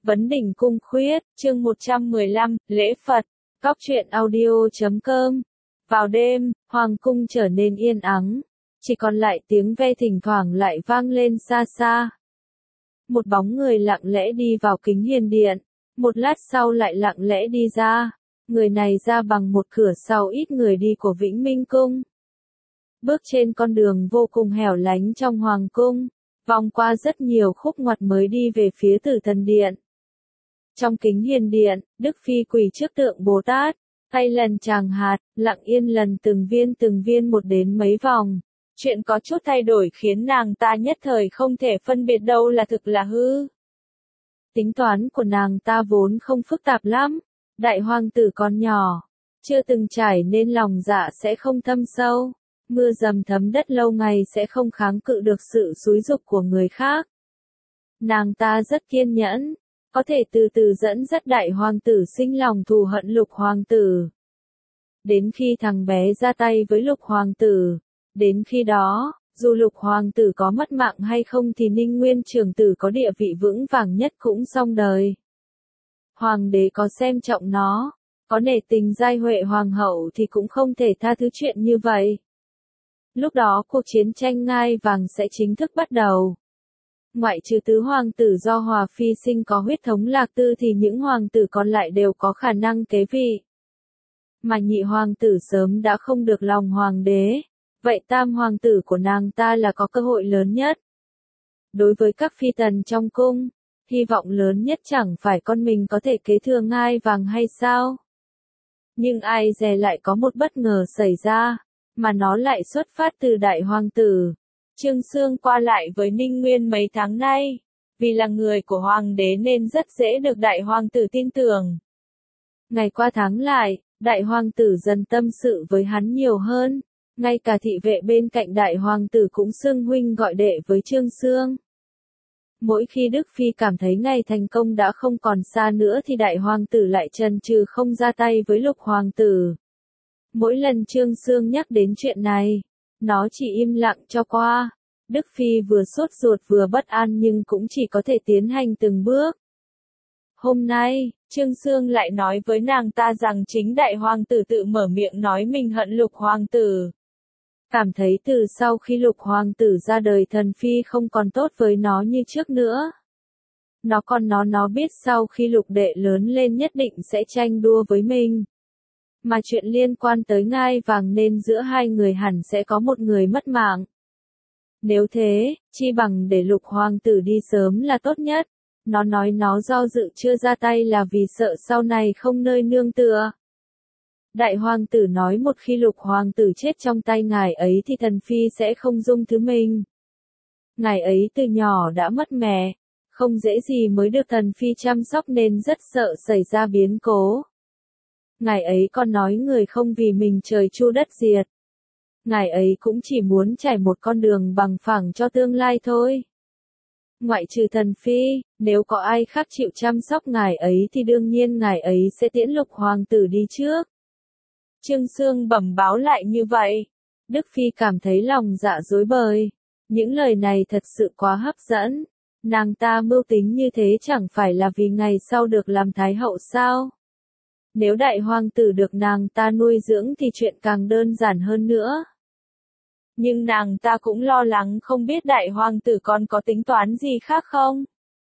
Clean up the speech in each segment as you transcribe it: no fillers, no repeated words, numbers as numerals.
Vấn đỉnh cung khuyết, chương 115, lễ Phật, góc truyện audio.com. Vào đêm, hoàng cung trở nên yên ắng, chỉ còn lại tiếng ve thỉnh thoảng lại vang lên xa xa. Một bóng người lặng lẽ đi vào kính hiền điện, một lát sau lại lặng lẽ đi ra. Người này ra bằng một cửa sau ít người đi của Vĩnh Minh Cung. Bước trên con đường vô cùng hẻo lánh trong hoàng cung, vòng qua rất nhiều khúc ngoặt mới đi về phía Tử Thần Điện. Trong kính hiền điện, Đức Phi quỳ trước tượng Bồ Tát, tay lần tràng hạt, lặng yên lần từng viên một đến mấy vòng. Chuyện có chút thay đổi khiến nàng ta nhất thời không thể phân biệt đâu là thực là hư. Tính toán của nàng ta vốn không phức tạp lắm, đại hoàng tử còn nhỏ, chưa từng trải nên lòng dạ sẽ không thâm sâu, mưa dầm thấm đất lâu ngày sẽ không kháng cự được sự xúi giục của người khác. Nàng ta rất kiên nhẫn, có thể từ từ dẫn dắt đại hoàng tử sinh lòng thù hận Lục hoàng tử. Đến khi thằng bé ra tay với Lục hoàng tử, đến khi đó, dù Lục hoàng tử có mất mạng hay không thì Ninh Nguyên trưởng tử có địa vị vững vàng nhất cũng xong đời. Hoàng đế có xem trọng nó, có nể tình giai huệ hoàng hậu thì cũng không thể tha thứ chuyện như vậy. Lúc đó cuộc chiến tranh ngai vàng sẽ chính thức bắt đầu. Ngoại trừ tứ hoàng tử do Hòa Phi sinh có huyết thống Lạc Tư thì những hoàng tử còn lại đều có khả năng kế vị. Mà nhị hoàng tử sớm đã không được lòng hoàng đế, vậy tam hoàng tử của nàng ta là có cơ hội lớn nhất. Đối với các phi tần trong cung, hy vọng lớn nhất chẳng phải con mình có thể kế thừa ngai vàng hay sao? Nhưng ai dè lại có một bất ngờ xảy ra, mà nó lại xuất phát từ đại hoàng tử. Trương Xương qua lại với Ninh Nguyên mấy tháng nay, vì là người của hoàng đế nên rất dễ được đại hoàng tử tin tưởng. Ngày qua tháng lại, đại hoàng tử dần tâm sự với hắn nhiều hơn, ngay cả thị vệ bên cạnh đại hoàng tử cũng xưng huynh gọi đệ với Trương Xương. Mỗi khi Đức Phi cảm thấy ngày thành công đã không còn xa nữa thì đại hoàng tử lại chần chừ không ra tay với Lục hoàng tử. Mỗi lần Trương Xương nhắc đến chuyện này, nó chỉ im lặng cho qua. Đức Phi vừa sốt ruột vừa bất an nhưng cũng chỉ có thể tiến hành từng bước. Hôm nay, Trương Xương lại nói với nàng ta rằng chính đại hoàng tử tự mở miệng nói mình hận Lục hoàng tử. Cảm thấy từ sau khi Lục hoàng tử ra đời thần phi không còn tốt với nó như trước nữa. Nó biết sau khi Lục đệ lớn lên nhất định sẽ tranh đua với mình. Mà chuyện liên quan tới ngai vàng nên giữa hai người hẳn sẽ có một người mất mạng. Nếu thế, chi bằng để Lục hoàng tử đi sớm là tốt nhất. Nó nói nó do dự chưa ra tay là vì sợ sau này không nơi nương tựa. Đại hoàng tử nói một khi Lục hoàng tử chết trong tay ngài ấy thì thần phi sẽ không dung thứ mình. Ngài ấy từ nhỏ đã mất mẹ, không dễ gì mới được thần phi chăm sóc nên rất sợ xảy ra biến cố. Ngài ấy còn nói người không vì mình trời chu đất diệt. Ngài ấy cũng chỉ muốn trải một con đường bằng phẳng cho tương lai thôi. Ngoại trừ thần phi, nếu có ai khác chịu chăm sóc ngài ấy thì đương nhiên ngài ấy sẽ tiễn Lục hoàng tử đi trước. Trương Xương bẩm báo lại như vậy. Đức Phi cảm thấy lòng dạ rối bời. Những lời này thật sự quá hấp dẫn. Nàng ta mưu tính như thế chẳng phải là vì ngày sau được làm thái hậu sao? Nếu đại hoàng tử được nàng ta nuôi dưỡng thì chuyện càng đơn giản hơn nữa. Nhưng nàng ta cũng lo lắng không biết đại hoàng tử còn có tính toán gì khác không?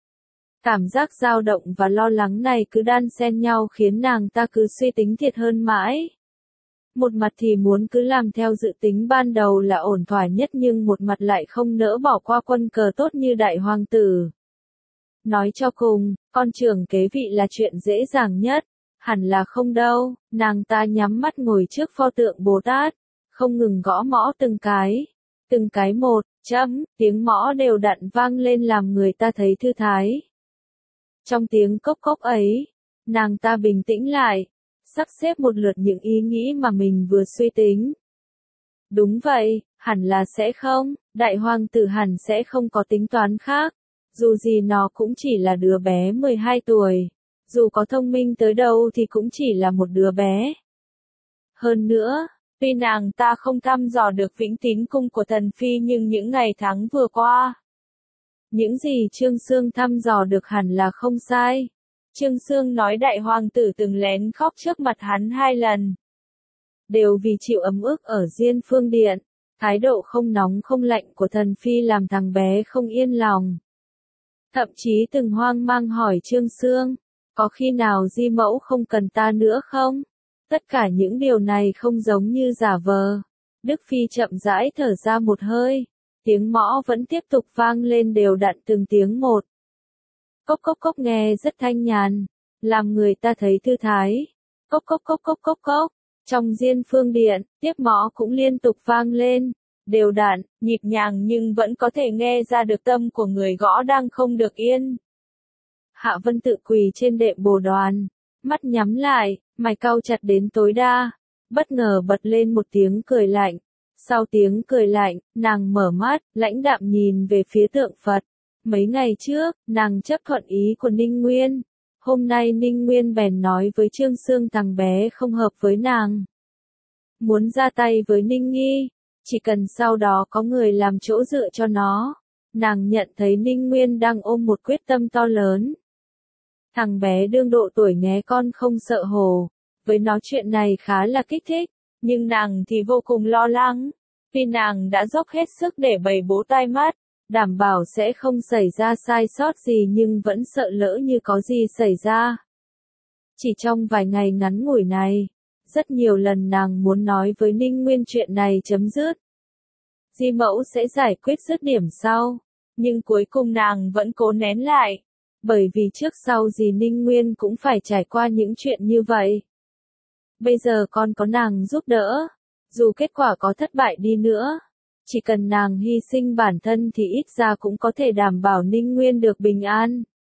Cảm giác dao động và lo lắng này cứ đan xen nhau khiến nàng ta cứ suy tính thiệt hơn mãi. Một mặt thì muốn cứ làm theo dự tính ban đầu là ổn thỏa nhất nhưng một mặt lại không nỡ bỏ qua quân cờ tốt như đại hoàng tử. Nói cho cùng, con trưởng kế vị là chuyện dễ dàng nhất. Hẳn là không đâu, nàng ta nhắm mắt ngồi trước pho tượng Bồ Tát, không ngừng gõ mõ từng cái một, tiếng mõ đều đặn vang lên làm người ta thấy thư thái. Trong tiếng cốc cốc ấy, nàng ta bình tĩnh lại, sắp xếp một lượt những ý nghĩ mà mình vừa suy tính. Đúng vậy, hẳn là sẽ không, đại hoàng tử hẳn sẽ không có tính toán khác, dù gì nó cũng chỉ là đứa bé 12 tuổi. Dù có thông minh tới đâu thì cũng chỉ là một đứa bé. Hơn nữa, tuy nàng ta không thăm dò được Vĩnh Tín cung của thần phi nhưng những ngày tháng vừa qua, Những gì Trương Xương thăm dò được hẳn là không sai. Trương Xương nói đại hoàng tử từng lén khóc trước mặt hắn 2 lần. Đều vì chịu ấm ức ở Diên Phương Điện. Thái độ không nóng không lạnh của thần phi làm thằng bé không yên lòng. Thậm chí từng hoang mang hỏi Trương Xương, có khi nào Di Mẫu không cần ta nữa không? Tất cả những điều này không giống như giả vờ. Đức Phi chậm rãi thở ra một hơi, tiếng mõ vẫn tiếp tục vang lên đều đặn từng tiếng một. Cốc cốc cốc nghe rất thanh nhàn, làm người ta thấy thư thái. Cốc cốc cốc cốc cốc cốc, trong Diên Phương Điện, tiếp mõ cũng liên tục vang lên, đều đặn, nhịp nhàng nhưng vẫn có thể nghe ra được tâm của người gõ đang không được yên. Hạ Vân Tự quỳ trên đệm bồ đoàn, mắt nhắm lại, mày cau chặt đến tối đa, bất ngờ bật lên một tiếng cười lạnh. Sau tiếng cười lạnh, nàng mở mắt, lãnh đạm nhìn về phía tượng Phật. Mấy ngày trước, nàng chấp thuận ý của Ninh Nguyên. Hôm nay Ninh Nguyên bèn nói với Trương Xương thằng bé không hợp với nàng. Muốn ra tay với Ninh Nghi, chỉ cần sau đó có người làm chỗ dựa cho nó. Nàng nhận thấy Ninh Nguyên đang ôm một quyết tâm to lớn. Thằng bé đương độ tuổi nghé con không sợ hổ. Với nó chuyện này khá là kích thích, nhưng nàng thì vô cùng lo lắng. Vì nàng đã dốc hết sức để bày bố tai mắt, đảm bảo sẽ không xảy ra sai sót gì nhưng vẫn sợ lỡ như có gì xảy ra. Chỉ trong vài ngày ngắn ngủi này, rất nhiều lần nàng muốn nói với Ninh Nguyên chuyện này chấm dứt. Di Mẫu sẽ giải quyết dứt điểm sau, nhưng cuối cùng nàng vẫn cố nén lại, bởi vì trước sau gì Ninh Nguyên cũng phải trải qua những chuyện như vậy. Bây giờ con có nàng giúp đỡ, dù kết quả có thất bại đi nữa, chỉ cần nàng hy sinh bản thân thì ít ra cũng có thể đảm bảo Ninh Nguyên được bình an.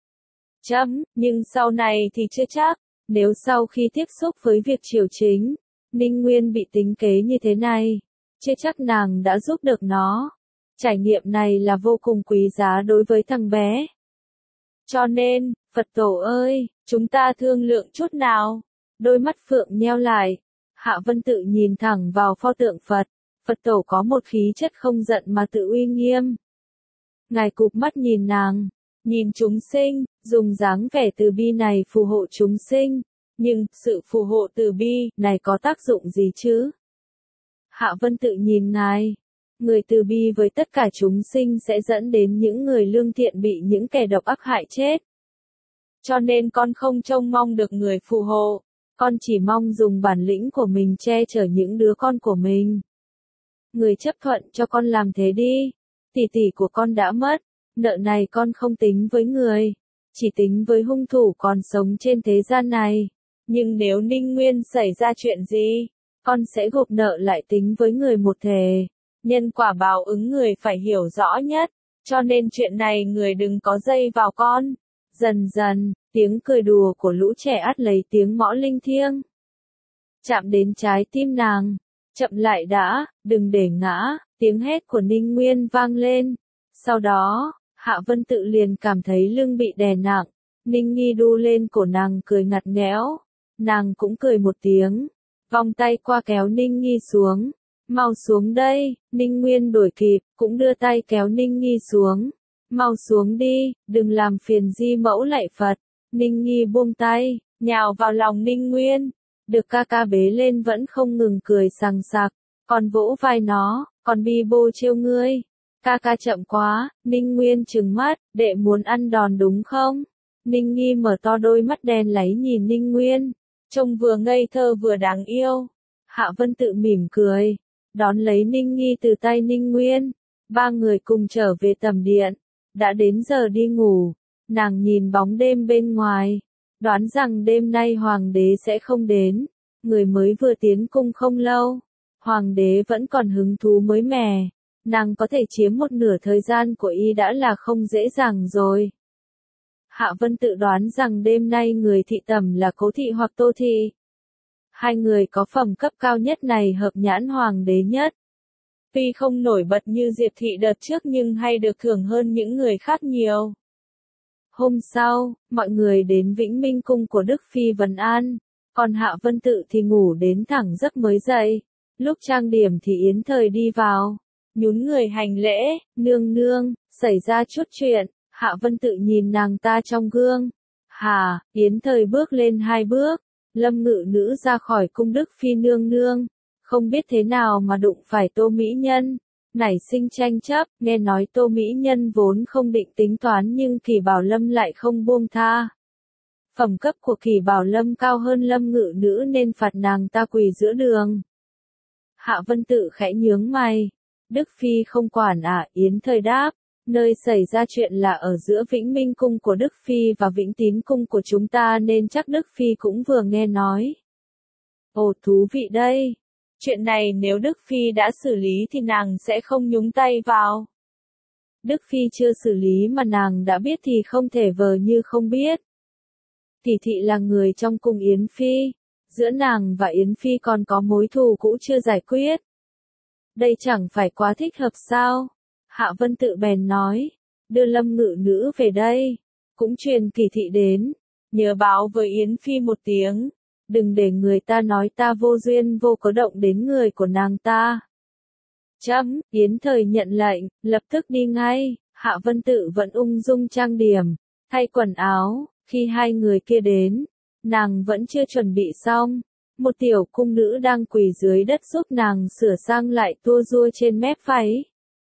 Nhưng sau này thì chưa chắc, nếu sau khi tiếp xúc với việc triều chính, Ninh Nguyên bị tính kế như thế này, chưa chắc nàng đã giúp được nó. Trải nghiệm này là vô cùng quý giá đối với thằng bé. Cho nên, Phật tổ ơi, chúng ta thương lượng chút nào. Đôi mắt Phượng nheo lại, Hạ Vân Tự nhìn thẳng vào pho tượng Phật. Phật tổ có một khí chất không giận mà tự uy nghiêm. Ngài cụp mắt nhìn nàng, nhìn chúng sinh, dùng dáng vẻ từ bi này phù hộ chúng sinh. Nhưng, sự phù hộ từ bi này có tác dụng gì chứ? Hạ Vân Tự nhìn ngài. Người từ bi với tất cả chúng sinh sẽ dẫn đến những người lương thiện bị những kẻ độc ác hại chết. Cho nên con không trông mong được người phù hộ. Con chỉ mong dùng bản lĩnh của mình che chở những đứa con của mình. Người chấp thuận cho con làm thế đi. Tỷ tỷ của con đã mất. Nợ này con không tính với người. Chỉ tính với hung thủ còn sống trên thế gian này. Nhưng nếu Ninh Nguyên xảy ra chuyện gì, con sẽ gộp nợ lại tính với người một thể. Nhân quả báo ứng người phải hiểu rõ nhất. Cho nên chuyện này người đừng có dây vào con. Dần dần, tiếng cười đùa của lũ trẻ át lấy tiếng mõ linh thiêng. Chạm đến trái tim nàng. Chậm lại đã, đừng để ngã, tiếng hét của Ninh Nguyên vang lên. Sau đó, Hạ Vân Tự liền cảm thấy lưng bị đè nặng. Ninh Nghi đu lên cổ nàng cười ngặt nghẽo. Nàng cũng cười một tiếng. Vòng tay qua kéo Ninh Nghi xuống. Mau xuống đây, Ninh Nguyên đuổi kịp, cũng đưa tay kéo Ninh Nghi xuống. Mau xuống đi, đừng làm phiền Di Mẫu lạy Phật. Ninh Nghi buông tay, nhào vào lòng Ninh Nguyên. Được ca ca bế lên vẫn không ngừng cười sằng sặc. Còn vỗ vai nó, còn bi bô trêu ngươi. Ca ca chậm quá, Ninh Nguyên trừng mắt, đệ muốn ăn đòn đúng không? Ninh Nghi mở to đôi mắt đen láy nhìn Ninh Nguyên. Trông vừa ngây thơ vừa đáng yêu. Hạ Vân Tự mỉm cười, đón lấy Ninh Nghi từ tay Ninh Nguyên. Ba người cùng trở về tầm điện. Đã đến giờ đi ngủ. Nàng nhìn bóng đêm bên ngoài. Đoán rằng đêm nay hoàng đế sẽ không đến. Người mới vừa tiến cung không lâu. Hoàng đế vẫn còn hứng thú mới mẻ. Nàng có thể chiếm một nửa thời gian của y đã là không dễ dàng rồi. Hạ Vân Tự đoán rằng đêm nay người thị tẩm là Cố thị hoặc Tô thị. Hai người có phẩm cấp cao nhất này hợp nhãn hoàng đế nhất. Tuy không nổi bật như Diệp thị đợt trước nhưng hay được thưởng hơn những người khác nhiều. Hôm sau, mọi người đến Vĩnh Minh cung của Đức Phi vấn an, còn Hạ Vân Tự thì ngủ đến thẳng giấc mới dậy. Lúc trang điểm thì Yến Thời đi vào, nhún người hành lễ, nương nương, Xảy ra chút chuyện, Hạ Vân Tự nhìn nàng ta trong gương. Hà, Yến Thời bước lên 2 bước, Lâm Ngự Nữ ra khỏi cung Đức Phi nương nương, không biết thế nào mà đụng phải Tô Mỹ Nhân, nảy sinh tranh chấp, nghe nói Tô Mỹ Nhân vốn không định tính toán nhưng Kỳ Bảo Lâm lại không buông tha. Phẩm cấp của Kỳ Bảo Lâm cao hơn Lâm Ngự Nữ nên phạt nàng ta quỳ giữa đường. Hạ Vân Tự khẽ nhướng mày, Đức Phi không quản à, Yến Thời đáp, nơi xảy ra chuyện là ở giữa Vĩnh Minh cung của Đức Phi và Vĩnh Tín cung của chúng ta nên chắc Đức Phi cũng vừa nghe nói. Ồ, thú vị đây. Chuyện này nếu Đức Phi đã xử lý thì nàng sẽ không nhúng tay vào. Đức Phi chưa xử lý mà nàng đã biết thì không thể vờ như không biết. Tỷ thị là người trong cung Yến Phi, giữa nàng và Yến Phi còn có mối thù cũ chưa giải quyết. Đây chẳng phải quá thích hợp sao? Hạ Vân Tự bèn nói, đưa Lâm Ngự Nữ về đây, cũng truyền Kỳ thị đến, nhớ báo với Yến Phi một tiếng, đừng để người ta nói ta vô duyên vô cớ động đến người của nàng ta. Chấm, Yến Thời nhận lệnh, lập tức đi ngay. Hạ Vân Tự vẫn ung dung trang điểm, thay quần áo, khi hai người kia đến, nàng vẫn chưa chuẩn bị xong. Một tiểu cung nữ đang quỳ dưới đất giúp nàng sửa sang lại tua rua trên mép váy.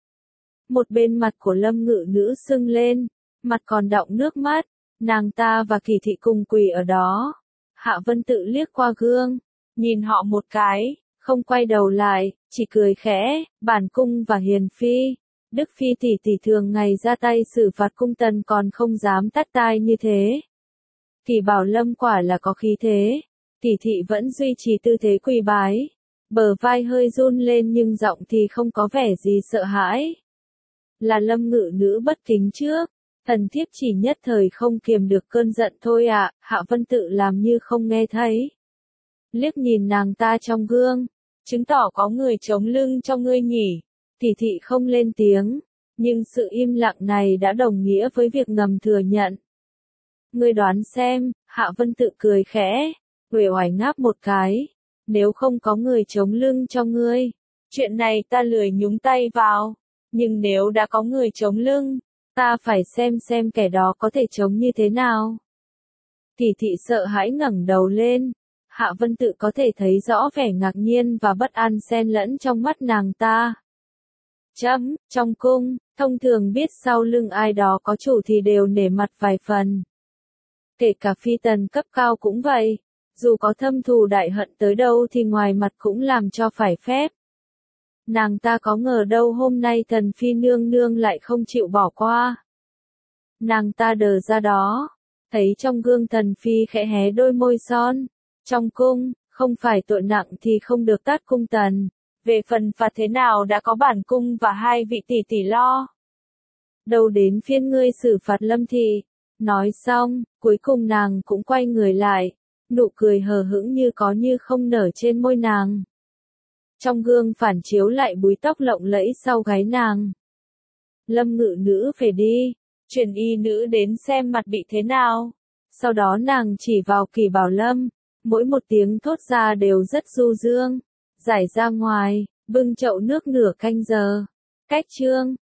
Một bên mặt của Lâm Ngự Nữ sưng lên, mặt còn đọng nước mắt, nàng ta và Kỳ thị cùng quỳ ở đó. Hạ Vân Tự liếc qua gương, nhìn họ một cái, không quay đầu lại, chỉ cười khẽ, Bản cung và Hiền Phi, Đức Phi tỷ tỷ thường ngày ra tay xử phạt cung tần còn không dám tát tai như thế. Kỳ Bảo Lâm quả là có khí thế, tỷ thị vẫn duy trì tư thế quỳ bái, bờ vai hơi run lên nhưng giọng thì không có vẻ gì sợ hãi. Là Lâm Ngự Nữ bất kính trước, thần thiếp chỉ nhất thời không kiềm được cơn giận thôi ạ. Hạ Vân Tự làm như không nghe thấy. Liếc nhìn nàng ta trong gương, chứng tỏ có người chống lưng cho ngươi nhỉ. Tỷ thị không lên tiếng, nhưng sự im lặng này đã đồng nghĩa với việc ngầm thừa nhận. Ngươi đoán xem, Hạ Vân Tự cười khẽ, uể oải ngáp một cái, nếu không có người chống lưng cho ngươi, chuyện này ta lười nhúng tay vào, nhưng nếu đã có người chống lưng, ta phải xem kẻ đó có thể chống như thế nào. Tỷ thị sợ hãi ngẩng đầu lên, Hạ Vân Tự có thể thấy rõ vẻ ngạc nhiên và bất an xen lẫn trong mắt nàng ta. Chấm, trong cung, thông thường biết sau lưng ai đó có chủ thì đều nể mặt vài phần. Kể cả phi tần cấp cao cũng vậy, dù có thâm thù đại hận tới đâu thì ngoài mặt cũng làm cho phải phép. Nàng ta có ngờ đâu hôm nay Tần Phi nương nương lại không chịu bỏ qua. Nàng ta đờ ra đó, thấy trong gương Tần Phi khẽ hé đôi môi son. Trong cung, không phải tội nặng thì không được tát cung tần. Về phần phạt thế nào đã có bản cung và hai vị tỷ tỷ lo. Đâu đến phiên ngươi xử phạt Lâm thị. Nói xong, cuối cùng nàng cũng quay người lại, nụ cười hờ hững như có như không nở trên môi nàng. Trong gương phản chiếu lại búi tóc lộng lẫy sau gáy nàng. Lâm Ngự Nữ về đi, truyền y nữ đến xem mặt bị thế nào. Sau đó nàng chỉ vào Kỳ Bảo Lâm, mỗi một tiếng thốt ra đều rất du dương. Giải ra ngoài, bưng chậu nước nửa canh giờ. Cách chương